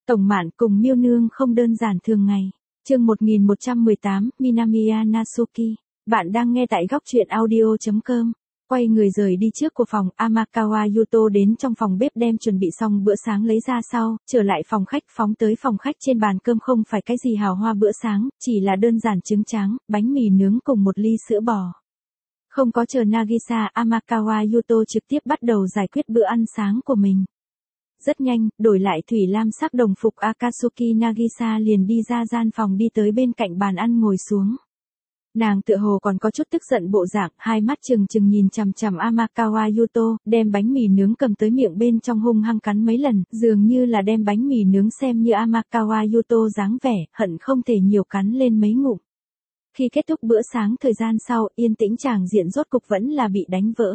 Tổng Mạn cùng Miêu Nương không đơn giản thường ngày. Chương 1118, Minamiya Natsuki. Bạn đang nghe tại góc truyện audio.com. Quay người rời đi trước của phòng, Amakawa Yuto đến trong phòng bếp đem chuẩn bị xong bữa sáng lấy ra sau, trở lại phòng khách phóng tới phòng khách trên bàn cơm không phải cái gì hào hoa bữa sáng, chỉ là đơn giản trứng tráng, bánh mì nướng cùng một ly sữa bò. Không có chờ Nagisa, Amakawa Yuto trực tiếp bắt đầu giải quyết bữa ăn sáng của mình. Rất nhanh, đổi lại thủy lam sắc đồng phục Akatsuki Nagisa liền đi ra gian phòng đi tới bên cạnh bàn ăn ngồi xuống. Nàng tựa hồ còn có chút tức giận bộ dạng, hai mắt trừng trừng nhìn chằm chằm Amakawa Yuto, đem bánh mì nướng cầm tới miệng bên trong hung hăng cắn mấy lần, dường như là đem bánh mì nướng xem như Amakawa Yuto dáng vẻ, hận không thể nhiều cắn lên mấy ngụm. Khi kết thúc bữa sáng thời gian sau, yên tĩnh tràng diện rốt cục vẫn là bị đánh vỡ.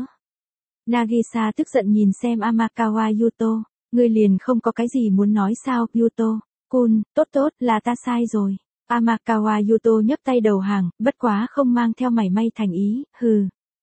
Nagisa tức giận nhìn xem Amakawa Yuto, ngươi liền không có cái gì muốn nói sao, Yuto? Kun, tốt, là ta sai rồi. Amakawa Yuto nhấc tay đầu hàng, bất quá không mang theo mảy may thành ý, hừ.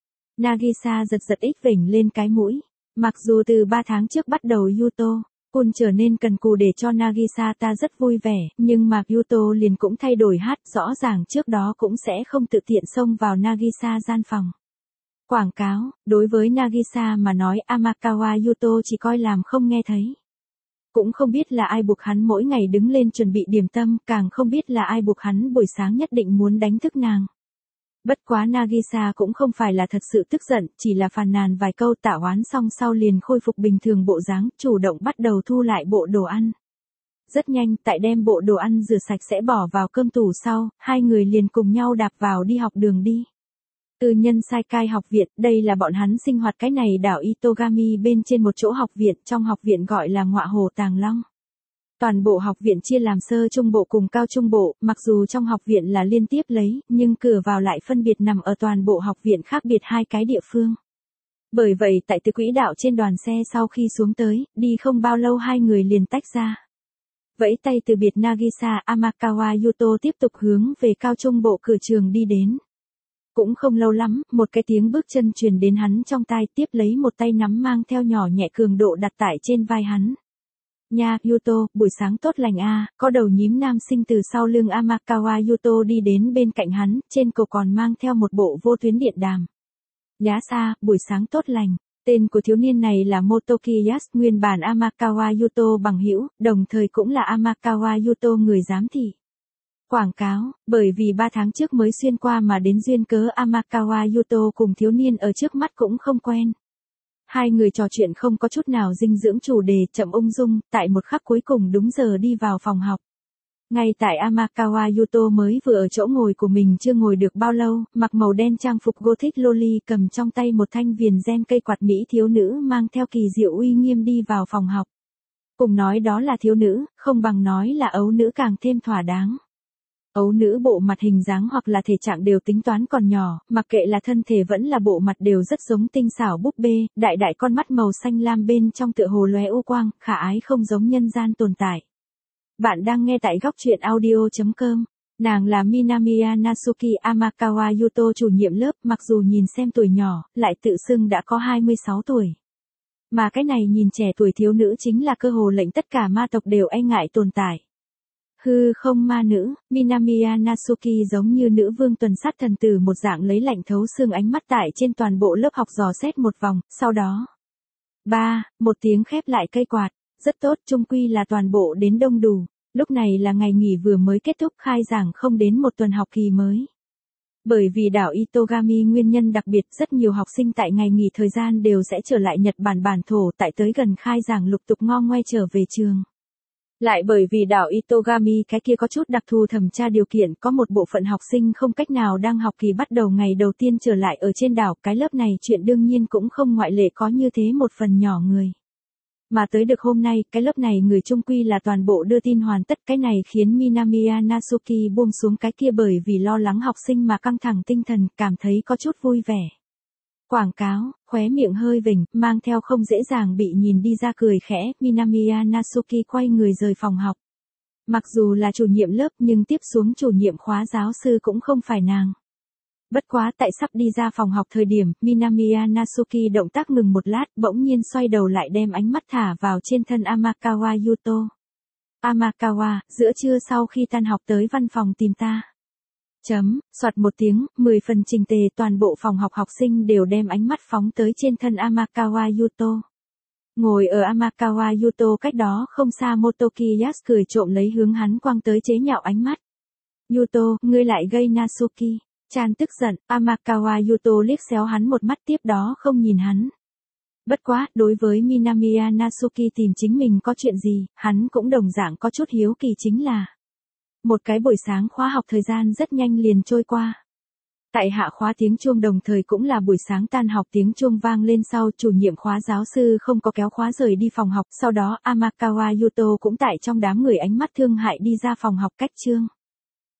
Nagisa giật ít vểnh lên cái mũi. Mặc dù từ 3 tháng trước bắt đầu Yuto Kun trở nên cần cù để cho Nagisa ta rất vui vẻ, nhưng mà Yuto liền cũng thay đổi hát, rõ ràng trước đó cũng sẽ không tự tiện xông vào Nagisa gian phòng. Quảng cáo, đối với Nagisa mà nói Amakawa Yuto chỉ coi làm không nghe thấy. Cũng không biết là ai buộc hắn mỗi ngày đứng lên chuẩn bị điểm tâm, càng không biết là ai buộc hắn buổi sáng nhất định muốn đánh thức nàng. Bất quá Nagisa cũng không phải là thật sự tức giận, chỉ là phàn nàn vài câu tạ oán xong sau liền khôi phục bình thường bộ dáng, chủ động bắt đầu thu lại bộ đồ ăn. Rất nhanh, tại đem bộ đồ ăn rửa sạch sẽ bỏ vào cơm tủ sau, hai người liền cùng nhau đạp vào đi học đường đi. Tư nhân Saikai học viện, đây là bọn hắn sinh hoạt cái này đảo Itogami bên trên một chỗ học viện, trong học viện gọi là Ngọa Hồ Tàng Long. Toàn bộ học viện chia làm sơ trung bộ cùng cao trung bộ, mặc dù trong học viện là liên tiếp lấy, nhưng cửa vào lại phân biệt nằm ở toàn bộ học viện khác biệt hai cái địa phương. Bởi vậy tại từ quỹ đạo trên đoàn xe sau khi xuống tới, đi không bao lâu hai người liền tách ra. Vẫy tay từ biệt Nagisa, Amakawa Yuto tiếp tục hướng về cao trung bộ cửa trường đi đến. Cũng không lâu lắm, một cái tiếng bước chân truyền đến hắn trong tai, tiếp lấy một tay nắm mang theo nhỏ nhẹ cường độ đặt tại trên vai hắn. Nha, Yuto, buổi sáng tốt lành a. Có đầu nhím nam sinh từ sau lưng Amakawa Yuto đi đến bên cạnh hắn, trên cổ còn mang theo một bộ vô tuyến điện đàm. Yasa, buổi sáng tốt lành. Tên của thiếu niên này là Motoki Yas, nguyên bản Amakawa Yuto bằng hữu, đồng thời cũng là Amakawa Yuto người giám thị. Quảng cáo, bởi vì 3 tháng trước mới xuyên qua mà đến duyên cớ Amakawa Yuto cùng thiếu niên ở trước mắt cũng không quen. Hai người trò chuyện không có chút nào dinh dưỡng chủ đề, chậm ung dung, tại một khắc cuối cùng đúng giờ đi vào phòng học. Ngay tại Amakawa Yuto mới vừa ở chỗ ngồi của mình chưa ngồi được bao lâu, mặc màu đen trang phục gothic loli cầm trong tay một thanh viền gen cây quạt mỹ thiếu nữ mang theo kỳ diệu uy nghiêm đi vào phòng học. Cùng nói đó là thiếu nữ, không bằng nói là ấu nữ càng thêm thỏa đáng. Ấu nữ bộ mặt hình dáng hoặc là thể trạng đều tính toán còn nhỏ, mặc kệ là thân thể vẫn là bộ mặt đều rất giống tinh xảo búp bê, đại con mắt màu xanh lam bên trong tựa hồ lóe u quang, khả ái không giống nhân gian tồn tại. Bạn đang nghe tại góc truyện audio.com. Nàng là Minamiya Natsuki, Amakawa Yuto chủ nhiệm lớp, mặc dù nhìn xem tuổi nhỏ, lại tự xưng đã có 26 tuổi. Mà cái này nhìn trẻ tuổi thiếu nữ chính là cơ hồ lệnh tất cả ma tộc đều e ngại tồn tại. Hư không ma nữ, Minamiya Natsuki giống như nữ vương tuần sát thần tử một dạng lấy lạnh thấu xương ánh mắt tại trên toàn bộ lớp học dò xét một vòng, sau đó. Một tiếng khép lại cây quạt, rất tốt, chung quy là toàn bộ đến đông đủ, lúc này là ngày nghỉ vừa mới kết thúc khai giảng không đến một tuần học kỳ mới. Bởi vì đảo Itogami nguyên nhân đặc biệt rất nhiều học sinh tại ngày nghỉ thời gian đều sẽ trở lại Nhật Bản bản thổ tại tới gần khai giảng lục tục ngo ngoe trở về trường. Lại bởi vì đảo Itogami cái kia có chút đặc thù thẩm tra điều kiện, có một bộ phận học sinh không cách nào đang học kỳ bắt đầu ngày đầu tiên trở lại ở trên đảo, cái lớp này chuyện đương nhiên cũng không ngoại lệ, có như thế một phần nhỏ người. Mà tới được hôm nay, cái lớp này người chung quy là toàn bộ đưa tin hoàn tất, cái này khiến Minamiya Natsuki buông xuống cái kia bởi vì lo lắng học sinh mà căng thẳng tinh thần, cảm thấy có chút vui vẻ. Quảng cáo, khóe miệng hơi vểnh, mang theo không dễ dàng bị nhìn đi ra cười khẽ, Minamiya Natsuki quay người rời phòng học. Mặc dù là chủ nhiệm lớp nhưng tiếp xuống chủ nhiệm khóa giáo sư cũng không phải nàng. Bất quá tại sắp đi ra phòng học thời điểm, Minamiya Natsuki động tác ngừng một lát, bỗng nhiên xoay đầu lại đem ánh mắt thả vào trên thân Amakawa Yuto. Amakawa, giữa trưa sau khi tan học tới văn phòng tìm ta. Soạt một tiếng, 10 phần trình tề toàn bộ phòng học học sinh đều đem ánh mắt phóng tới trên thân Amakawa Yuto. Ngồi ở Amakawa Yuto cách đó không xa Motoki Yas cười trộm lấy hướng hắn quăng tới chế nhạo ánh mắt. Yuto, ngươi lại gây Natsuki. Chan tức giận, Amakawa Yuto liếc xéo hắn một mắt tiếp đó không nhìn hắn. Bất quá, đối với Minamiya Natsuki tìm chính mình có chuyện gì, hắn cũng đồng dạng có chút hiếu kỳ chính là. Một cái buổi sáng khóa học thời gian rất nhanh liền trôi qua. Tại hạ khóa tiếng chuông đồng thời cũng là buổi sáng tan học tiếng chuông vang lên sau chủ nhiệm khóa giáo sư không có kéo khóa rời đi phòng học. Sau đó Amakawa Yuto cũng tại trong đám người ánh mắt thương hại đi ra phòng học cách chương.